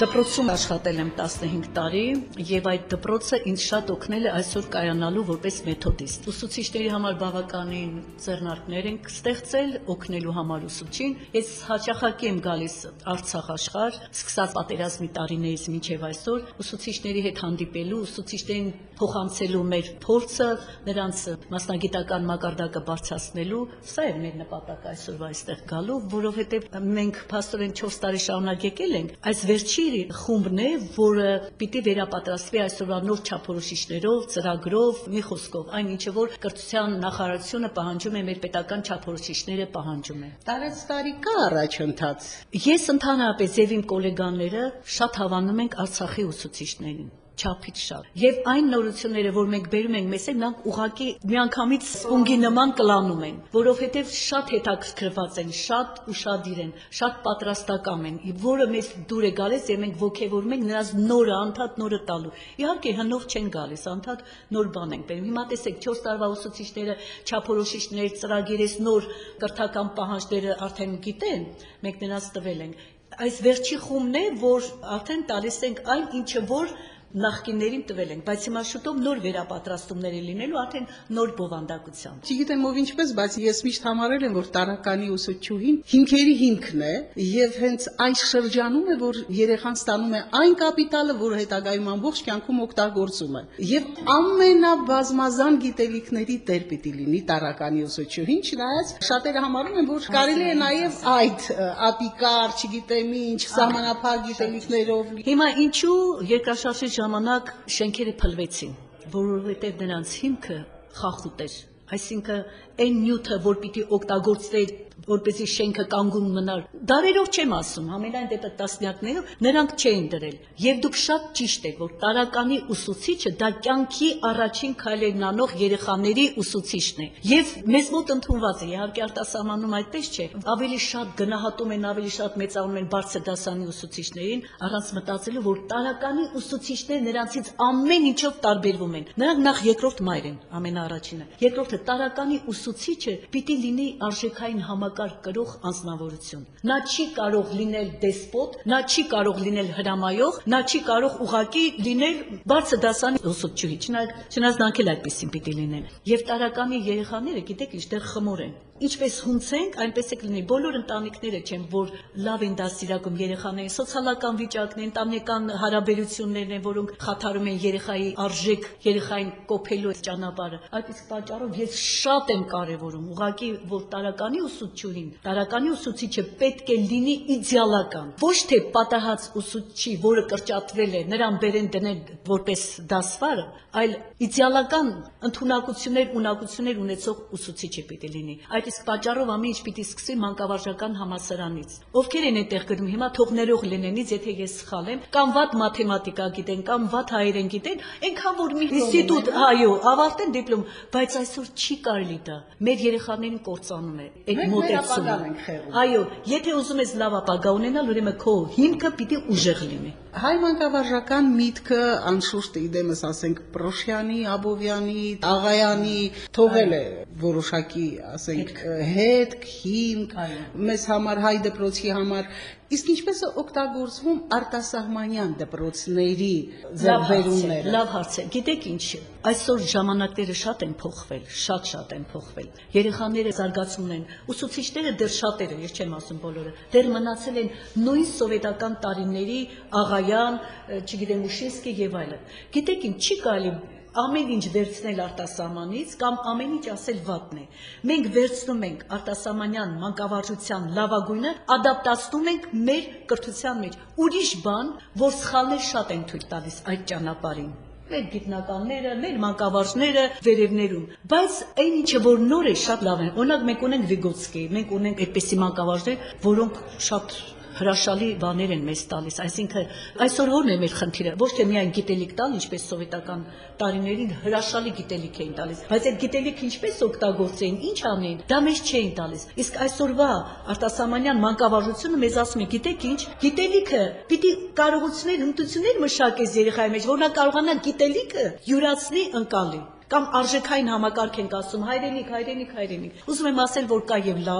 Դպրոցում աշխատել եմ 15 տարի եւ այդ դպրոցը ինձ շատ օգնել է այսօր կայանալու որպես մեթոդիստ։ Ուսուցիչների համար բավականին ձեռնարկներ ենք ստեղծել օգնելու համար ուսուցչին։ Ես հաճախակի եմ գալիս Արցախ աշխարհ, սկսած պատերազմի տարիներից մինչև այսօր, ուսուցիչների հետ հանդիպելու, ուսուցիչներին փոխանցելու մեր փորձը, նրանց մասնագիտական մակարդակը բարձրացնելու, սա է մեր նպատակը այսօրվա այստեղ գալու, որովհետեւ մենք փաստորեն 4 տարի շարունակ եկել ենք, այս վերջի խումբն է, որը պիտի վերապատրաստվի այսօրվա նոր չափորոշիչներով, ծրագրով, մի խոսքով, այն ինչը որ կրթության նախարարությունը պահանջում է, մեր պետական չափորոշիչները պահանջում է։ Տարեցտարի կա առաջընթաց։ Ես ընդհանրապես եւ իմ գոլեգաները շատ հավանում ենք Արցախի ուսուցիչներին։ Չափից շատ։ Եվ այն նորությունները, որ մենք բերում ենք մեզ, նրանք ուղղակի միանգամից սպունգի նման կլանում են, որովհետև շատ հետաքրքրված են, շատ ուշադիր են, շատ պատրաստական են, որը մեզ դուր է գալիս եւ մենք ողջևորում ենք նրանց նորը, անդադ նորը տալու։ Իհարկե հնով չեն գալիս, անդադ նոր բան ենք բերում։ Հիմա տեսեք 4 տարվա ուսուցիչները չափորոշիչներ, ծրագիրես նոր կրթական պահանջները արդեն գիտեն, մենք նրանց տվել ենք։ Այս վերջի խումբն է, որ արդեն տալիս ենք այն, ինչը որ նախկիններին տվել ենք, բայց հիմա շուտով նոր վերապատրաստումներ են լինելու արդեն նոր բովանդակությամբ։ Չգիտեմ ով ինչպես, բայց ես միշտ համարել եմ, որ տարականի ուսուցչուհին հիմքերի հիմքն է, եւ հենց այս շրջանում է, որ երեխան ստանում է այն կապիտալը, որը հետագայում ամբողջ կյանքում օգտագործում է։ Եվ ամենաբազմազան գիտելիքների տեր պիտի լինի տարականի ուսուցչուհին, չնայած շատերը համարում են, որ կարելի է նաեւ այդ ապիկար, չգիտեմ ինչ, սահմանափակ գիտելիքներով։ Հիմա ինչու երկրաշարժի ժամանակ շենքերը փլվեցին, որովհետև նրանց հիմքը խախուտ էր, այսինքն այն նյութը, որ պիտի օգտագործվեր, որպեսզի շենքը կանգուն մնար, դարերով չեմ ասում, համենայն դեպս տասնյակներով նրանք չէին դրել։ Եվ դուք շատ ճիշտ եք, որ տարականի ուսուցիչը դա կյանքի առաջին քայլերն անող երեխաների ուսուցիչն է։ Եվ մեզ մոտ ընդունված է, իհարկե արտասահմանում այդպես չէ, ավելի շատ գնահատում են, ավելի շատ մեծանում են բարձր դասանի ուսուցիչներին, առանց մտածելու, որ տարականի ուսուցիչները նրանցից ամեն ինչով տարբերվում են։ Նրանք նախ երկրորդ մայր են, ամենաառաջինը։ Երկրորդը տարականի ուսուցիչը պիտի լինի արժեքային համակարգ կրող անձնավորություն։ Նա չի կարող լինել դեսպոտ, նա չի կարող լինել հրամայող, նա չի կարող ուղղակի լինել բարձր դասանի ուսուցչուհի, չնայած նրանք էլ այդպեսին պիտի լինեն։ Եվ տարականի երեխաները, գիտեք ինչ, դեռ խմոր են։ Ինչպես հունցենք, այնպես է կլինի։ Բոլոր ընտանիքները չեն, որ լավ են դաստիարակում երեխաներին, սոցիալական վիճակն են, ընտանեկան հարաբերություններն են, որոնք խաթարում են երեխայի արժեք, երեխային կոփելու ճանապարհը։ Այդ իսկ պատճառով ես շատ եմ կարևորում, ուղղակի որ տարականի ուսուցչուհին, տարականի ուսուցիչը պետք է լինի իդեալական, ոչ թե պատահած ուսուցչի, որը կրճատվել է, նրան բերեն դնել որպես դասվար, այլ իդեալական ընդունակություններ, ունակություններ ունեցող ուսուցիչ է պիտի լինի։ Այդ իսկ պատճառով ամեն ինչ պիտի սկսի մանկավարժական համալսարանից։ Ովքեր են այդտեղ գրում, հիմա թողներող լինենից, եթե ես սխալ եմ, կամ վատ մաթեմատիկա գիտեն, կամ վատ հայերեն գիտեն, այնքան որ մի ինստիտուտ, այո, ավարտեն դիպլոմ, բայց այսօր չի կարելի դա։ Մեր երեխաներին կործանում է այդ մոտեցումը։ Այո, եթե ուզում ես լավ ապագա ունենալ, ուրեմն քո հիմքը պիտի ուժեղ լինի։ Հայ մանկավարժական միտքը անշուշտ իդեմս ասենք Պրոշյանի, Աբովյանի, Աղայանի թողել է որոշակի, ասենք, հետք, հիմք, մեզ համար հայ դպրոցի համար, իսկ ինչպես է օգտագործվում արտասահմանյան դպրոցների ձեռքբերումները։ Լավ հարց է։ Գիտեք ինչ, այսօր ժամանակները շատ են փոխվել, շատ են փոխվել։ Երեխաները զարգացումն են, ուսուցիչները դեռ շատերը, ես չեմ ասում բոլորը, դեռ մնացել են նույն սովետական տարիների Աղայան, չգիտեմ Ուշինսկի եւ այլն։ Գիտեք ինչ, չի կարելի ամեն ինչ վերցնել արտասահմանից կամ ամեն ինչ ասել վատն է։ Մենք վերցնում ենք արտասահմանյան մանկավարժության լավագույնը, ադապտացնում ենք մեր կրթության մեջ։ Ուրիշ բան, որ սխալներ շատ են թույլ տալիս այդ ճանապարհին։ Մեր գիտնականները, մեր մանկավարժները վերևներում, բայց այն ինչը որ նոր է շատ լավ է։ Օրինակ մենք ունենք Վիգոտսկի, մենք ունենք այդպիսի մանկավարժներ, որոնք շատ հրաշալի բաներ են մեզ տալիս, այսինքն այսօր ո՞րն է մեր խնդիրը, ոչ թե միայն գիտելիք տալ, ինչպես սովետական տարիներին հրաշալի գիտելիք էին տալիս, բայց այդ գիտելիքը ինչպես օգտագործեին, ինչ անեին, դա մեզ չէին տալիս։ Իսկ այսօրվա արտասահմանյան մանկավարժությունը մեզ ասում է, գիտեք ինչ, գիտելիքը պիտի կարողություններ, հմտություններ մշակես երեխայի մեջ, որ նա կարողանա գիտելիքը յուրացնի ընկալի։ Կամ արժեքային համակարգ ենք ասում, հայրենիք։ Ուզում եմ ասել, որ կա եւ լավը,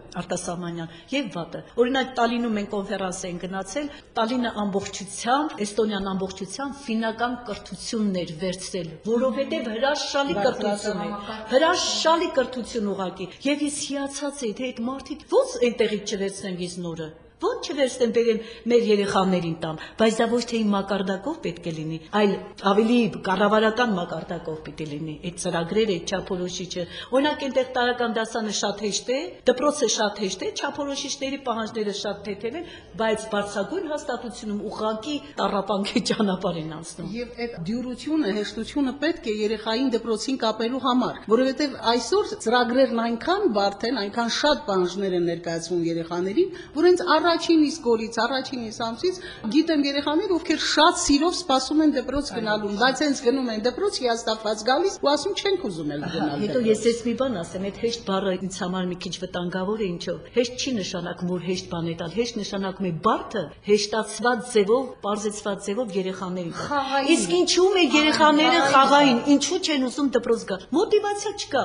արտասահմանյան եւ վատը։ Օրինակ Տալինում մենք կոնֆերանս են գնացել, Տալինը ամբողջությամբ, Էստոնիան ամբողջությամբ ֆինական կրթություններ վերցրել, որովհետեւ հրաշալի կրթություն է, հրաշալի կրթություն ուղղակի։ Եվ ես հիացած էի, թե այդ մարդիկ ո՞նց այնտեղից չվերցնեն ես նորը։ Ոնց չվերցնեմ բերեմ մեր երեխաներին տամ, բայց դա ոչ թե իմ մակարդակով պետք է լինի, այլ ավելի կառավարական մակարդակով պիտի լինի։ Այդ ծրագրերը, այդ չափորոշիչը, օրինակ այնտեղ տարական դասանը շատ հեշտ է, դպրոցը շատ հեշտ է, չափորոշիչների պահանջները շատ թեթև են, բայց բարձրագույն հաստատությունում ուղղակի տառապանքի ճանապարհ են անցնում։ Եվ այդ դյուրությունը, հեշտությունը պետք է երեխային դպրոցին կապելու համար, որովհետև այսօր ծրագրերն այնքան բարդ են, այնքան շատ պահանջներ են ներկայացվում երեխաներին, որ հենց առաջին իսկ օրից, առաջին իսկ ամսից գիտեմ երեխաներ, ովքեր շատ սիրով սպասում են դպրոց գնալու, բայց հենց գնում են դպրոց, հիասթափված գալիս ու ասում չենք ուզում էլ գնալ։ Հետո ես ես մի բան ասեմ, այդ հեշտ բառը ինձ համար մի քիչ վտանգավոր է, ինչով։ Հեշտ չի նշանակում, որ հեշտ բան է տալ, հեշտ նշանակում է բարդը հեշտացված ձևով, պարզեցված ձևով երեխաների տալ։ Իսկ ինչու մեր երեխաները խաղային, ինչու չեն ուզում դպրոց գալ։ Մոտիվացիա չկա։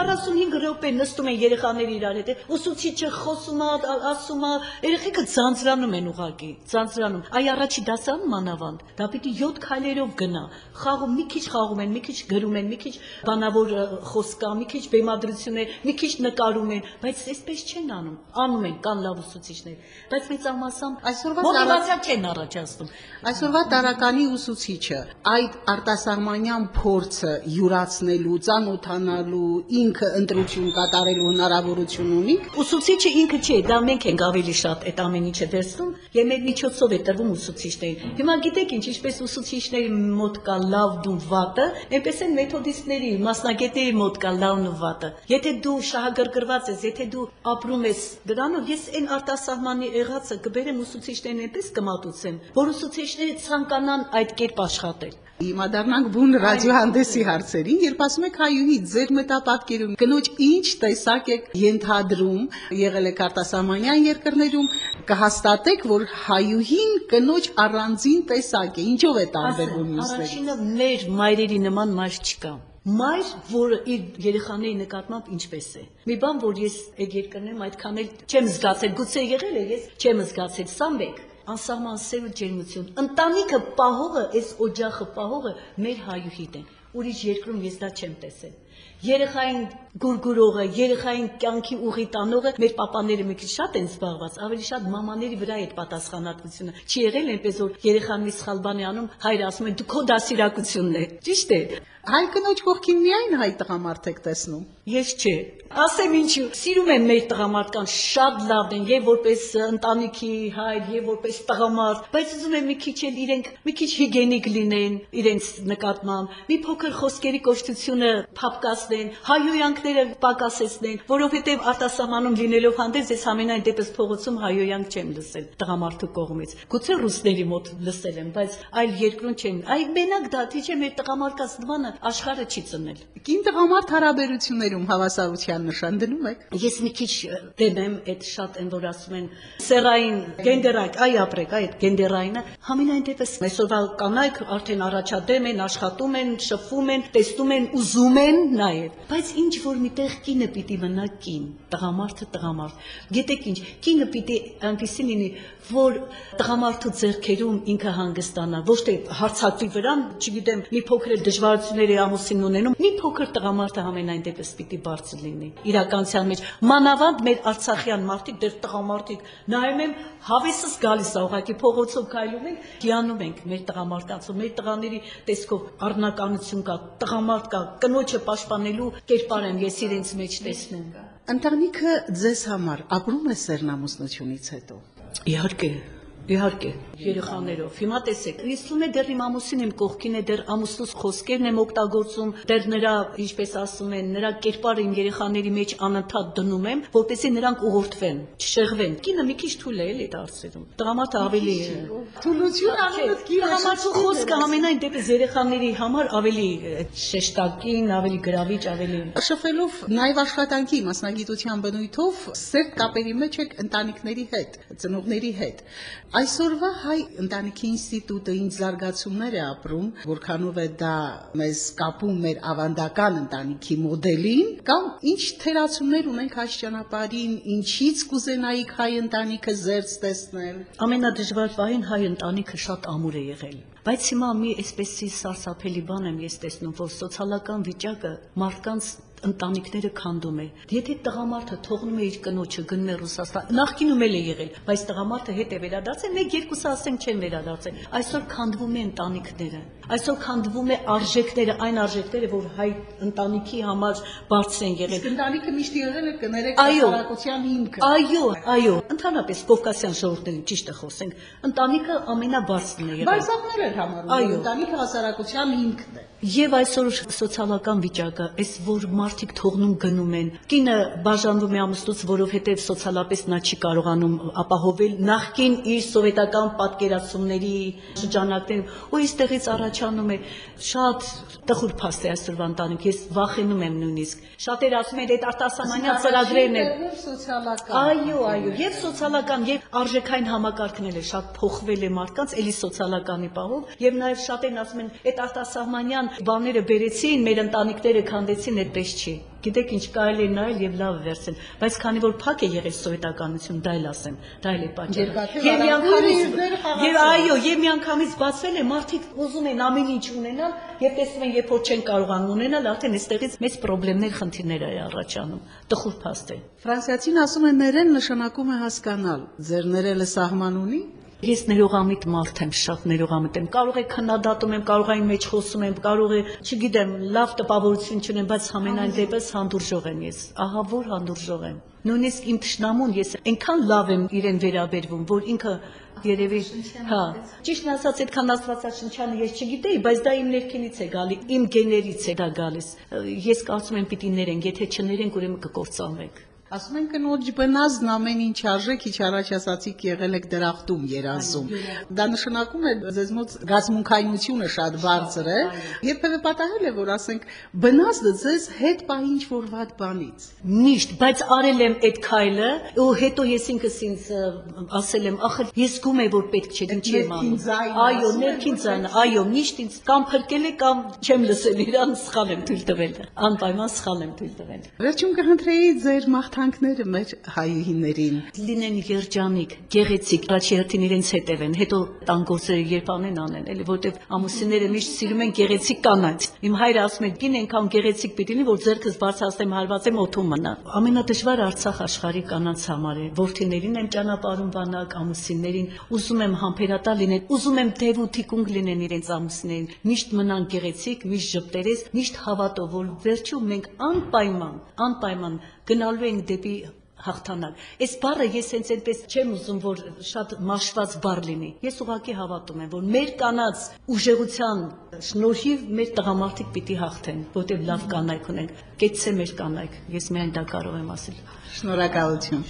45 րոպե նստում են երեխաները իրար հետ, ուսուցիչը խոսում է, ասում է, երեխեքը ձանձրանում են ուղակի, ձանձրանում։ Այ առաջի դասան մանավանդ, դա պիտի 7 քայլերով գնա։ Խաղում մի քիչ խաղում են, մի քիչ գրում են, մի քիչ բանավոր խոսք կա, մի քիչ բեմադրություններ, մի քիչ նկարում են, բայց այսպես չեն անում։ Անում են, կան լավ ուսուցիչներ, բայց մեծամասամբ մոտիվացիա չեն առաջացնում։ Այսօրվա տարականի ուսուցիչը այդ արտասահմանյան փորձը յուրացնելու, ծանոթանալու, ինքը ընտրություն կատարելու հնարավորություն ունի։ Ուսուցիչը ինքը չէ, դա մենք ենք ավելի շատ այդ ամեն ինչը վերցնում եւ մեր միջոցով է տրվում ուսուցիչներին։ Հիմա գիտեք ինչ, ինչպես ուսուցիչների մոտ կա լավն ու վատը, այնպես են մեթոդիստների, մասնագետների մոտ կա լավն ու վատը։ Եթե դու շահագրգռված ես, եթե դու ապրում ես դրանով, ես այն արտասահմանի եղածը կբերեմ ուսուցիչներին այնպես կմատուցեմ, որ ուսուցիչները ցանկանան այդ կերպ աշխատել։ Հիմա դառնանք բուն ռադիոհանդեսի հարցերին, երբ ասում եք հայուհի ձեր մտապատկերում, կնոջ ինչ տեսակ եք ենթադրում, եղել եք արտասահմանյան երկրներում, կհաստատեք, որ հայուհին կնոջ առանձին տեսակ է, ինչով է տարբերվում մյուսներից։ Առաջինը մեր մայրերի նման մայր չկա։ Մայր, որը իր երեխաների նկատմամբ ինչպես է։ Մի բան, որ ես այդ երկրներում այդքան էլ չեմ զգացել, գուցե եղել է, ես չեմ զգացել, սա մեկ անսահման սեր ու ջերմություն։ Ընտանիքը պահողը, այս օջախը պահողը մեր հայուհին են։ Ուրիշ երկրում ես դա չեմ տեսել։ Երեխային գուրգուրողը, երեխային կյանքի ուղի տանողը մեր պապաները մի քիչ շատ են զբաղված, ավելի շատ մամաների վրա է այդ պատասխանատվությունը։ Չի եղել այնպես որ երեխան մի սխալ բան է անում, հայրը ասում է դու քո դասիրակությունն է։ Ճիշտ է։ Հայ կնոջ կողքին միայն հայ տղամարդ եք տեսնում։ Ես չէ։ Ասեմ ինչու, սիրում եմ մեր տղամարդկանց, շատ լավն են, եւ որպես ընտանիքի հայր, եւ որպես տղամարդ, բայց ուզում եմ մի քիչ էլ իրենք մի քիչ հիգիենիկ լինեն իրենց նկատմամբ, մի փոքր խոսքերի կոշտությունը փապկացնեն, հայոյանքները պակասեցնեն, որովհետեւ արտասահմանում լինելով հանդես ես ամենայն դեպս փողոցում հայոյանք չեմ լսել տղամարդու կողմից։ Գուցե ռուսների մոտ լսել եմ, բայց այլ երկրում չեմ։ Այ մենակ դա թե չէ մեր տղամարդկանց նմանը աշխարհը չի ծնել։ Կին տղամարդ հարաբերություններում հավասարության նշան դնում եք։ Ես մի քիչ դեմ եմ այդ շատ են որ ասում են սերային գենդերային, այ ապրեք, այդ գենդերայինը համենայն դեպս այսօրվա կանայք արդեն առաջադեմ են, աշխատում են, շփվում են, տեսնում են, ուզում են նաև, բայց ինչ որ միտեղ կինը պիտի մնա կին, տղամարդը տղամարդ։ Գիտեք ինչ, կինը պիտի այնպեսին լինի, որ տղամարդու ձեռքերում ինքը հանգստանա, ոչ թե հարցակվի վրա, չգիտեմ, մի փոքր դժվարություններ է ամուսինն ունենում, մի փոքր տղամարդը համենայն դեպս պիտի բարձր լինի իրականության մեջ։ Մանավանդ մեր արցախյան մարդիկ, դեռ տղամարդիկ, նայում եմ, հավեսս գալիս է ուղղակի փողոցով քայլում ենք, հիանում ենք մեր տղամարդկանց, մեր տղաների տեսքով առնականություն կա, տղամարդ կա, կնոջը պաշտպանելու կերպար են ես իրենց մեջ տեսնում։ Ընտանիքը ձեզ համար ապրում է սերնամուսնությունից հետո։ Իհարկե, երեխաներով։ Հիմա տեսեք, ես ուսում եմ դեռ իմ ամուսին իմ կողքին է, դեռ ամուսնուս խոսքերն եմ օգտագործում, դեռ նրա, ինչպես ասում են, նրա կերպարը իմ երեխաների մեջ անընդհատ դնում եմ, որպեսզի նրանք ուղղորդվեն, չշեղվեն։ Կինը մի քիչ թույլ է էլի դարձնում։ Տղամարդը ավելի է։ Թուլություն անունդ կինը տղամարդու խոսքը ամենայն դեպս երեխաների համար ավելի շեշտակին, ավելի գրավիչ, ավելի Շփվելով նաև աշխատանքի մասնագիտության բնույթով սերտ կապերի մեջ եք ընտանիքների հետ, ծնողների հետ։ Այսօրվա հայ ընտանիքի ինստիտուտը ինչ զարգացումներ է ապրում, որքանով է դա մեզ կապում մեր ավանդական ընտանիքի մոդելին, կամ ինչ թերացումներ ունենք այս ճանապարհին, ինչից կուզենայիք հայ ընտանիքը զերծ տեսնել։ Ամենադժվար պահին հայ ընտանիքը շատ ամուր է եղել։ Բայց հիմա մի այսպեսի սարսափելի բան եմ ես տեսնում, որ սոցիալական վիճակը մարդկանց ընտանիքները քանդում է։ Եթե տղամարդը թողնում է իր կնոջը, գնում է Ռուսաստան, նախկինում էլ է եղել, բայց տղամարդը հետ է վերադարձել, 1-2-ը ասենք չեն վերադարձել։ Այսօր քանդվում է ընտանիքները։ Այսօր քանդվում է արժեքները, այն արժեքները, որ հայ ընտանիքի համար բարձր են եղել։ Իսկ ընտանիքը միշտ եղել է կներեք հասարակության հիմքը։ Այո, ընդհանրապես կովկասյան ժողովուրդների ճիշտ է խոսենք, ընտանիքը ամենաբարձրն է եղել։ Բարսակներ են համարում, ընտանիքը հասարակության հիմքն է։ Եվ այսօր սոցիալական վիճակը, այս որ մարդիկ թողնում գնում են, կինը բաժանվում է ամուսնուց, որովհետև սոցիալապես նա չի կարողանում ապահովել նախկին իր սովետական պատկերացումների շրջանակներում, ու այստեղից առաջանում է շատ տխուր փաստ է այսօրվա ընտանիք, ես վախենում եմ նույնիսկ։ Շատերը ասում են, այդ արտասահմանյան ծրագրերն են։ Այո, եւ սոցիալական, եւ արժեքային համակարգն էլ է շատ փոխվել է մարդկանց, էլի սոցիալականի պահով, եւ նաեւ շատերն ասում են, այդ արտասահմանյան բաները բերեցին, մեր ընտանիքները քանդեցին, այդպես չի։ Գիտեք ինչ, կարելի է նայել եւ լավ վերցնել, բայց քանի որ փակ է եղել սովետականություն, դա էլ ասեմ, դա էլ է պատճառը։ Եվ միանգամից բացվել է, մարդիկ ուզում են ամեն ինչ ունենալ եւ տեսնում են, երբ որ չեն կարողանում ունենալ, արդեն այստեղից մեծ խնդիրներ, խնդիրներ է առաջանում։ Տխուր փաստ է։ Ֆրանսիացին ասում են ներել նշանակում է հասկանալ։ Ձեր ներելը սահման ունի։ Ես ներողամիտ մարդ եմ, շատ ներողամիտ եմ։ Կարող է քննադատում եմ, կարող է մեջ խոսում եմ, կարող է, չգիտեմ, լավ տպավորություն չունեմ, բայց ամենայն դեպս հանդուրժող եմ ես։ Ահա որ հանդուրժող եմ։ Նույնիսկ իմ թշնամուն ես այնքան լավ եմ իրեն վերաբերվում, որ ինքը երևի, ճիշտն ասած, այդքան աստվածաշնչյանը ես չգիտեի, բայց դա իմ ներքինից է գալի, իմ գեներից է դա գալիս։ Ես կարծում եմ պիտի ներենք, եթե չներենք, ուրեմն կկործանվենք։ Ասում են կնոջ բնազդն ամեն ինչ արժեք, ինչ առաջ ասացիք եղել եք դրախտում երազում։ Դա նշանակում է ձեզ մոտ գազմունքայնությունը շատ բարձր է, երբևէ պատահել է, որ ասենք բնազդը ձեզ հետ պահի ինչ որ վատ բանից։ Միշտ, բայց արել եմ այդ քայլը, ու հետո ես ինքս ինձ ասել եմ, ախր ես զգում եմ, որ պետք չէ, ինչի եմ անում։ Այո, ներքին ձայնը, այո, միշտ ինձ կամ փրկել է, կամ չեմ լսել իրան, սխալ եմ թույլ տվել։ Անպայման սխալ եմ թույլ տվել։ Վերջում կհնդրեի ձեր մաղթանքները մեր հայուհիներին լինեն երջանիկ, գեղեցիկ, առաջի հերթին իրենց հետևեն, հետո տան գործերը երբ անեն, էլի որտեվ ամուսինները միշտ սիրում են գեղեցիկ կանանց։ Իմ հայրը ասում է, «Կին այնքան գեղեցիկ պիտի լինի, որ ձեռքս բարձրացնեմ, հարվածեմ, օդում մնա»։ Ամենադժվար Արցախ աշխարհի կանանց համար է։ Որդիներին եմ ճանապարհում բանակ, ամուսիններին, ուզում եմ համբերատար լինեն, ուզում եմ դև ու թիկունք լինեն իրենց ամուսիններին, միշտ մնան գեղեցիկ, միշտ ժպտերես, միշտ հավատով, որ վերջում մենք անպայման գնալու ենք դեպի հաղթանակ։ Այս բառը ես հենց այնպես չեմ ուզում, որ շատ մաշված բառ լինի։ Ես ուղղակի հավատում եմ, որ մեր կանանց ուժեղության շնորհիվ մեր տղամարդիկ պիտի հաղթեն, որտեղ լավ կանայք ունենք։ Կեցցե մեր կանայք, ես միայն դա կարող եմ ասել։ Շնորհակալություն։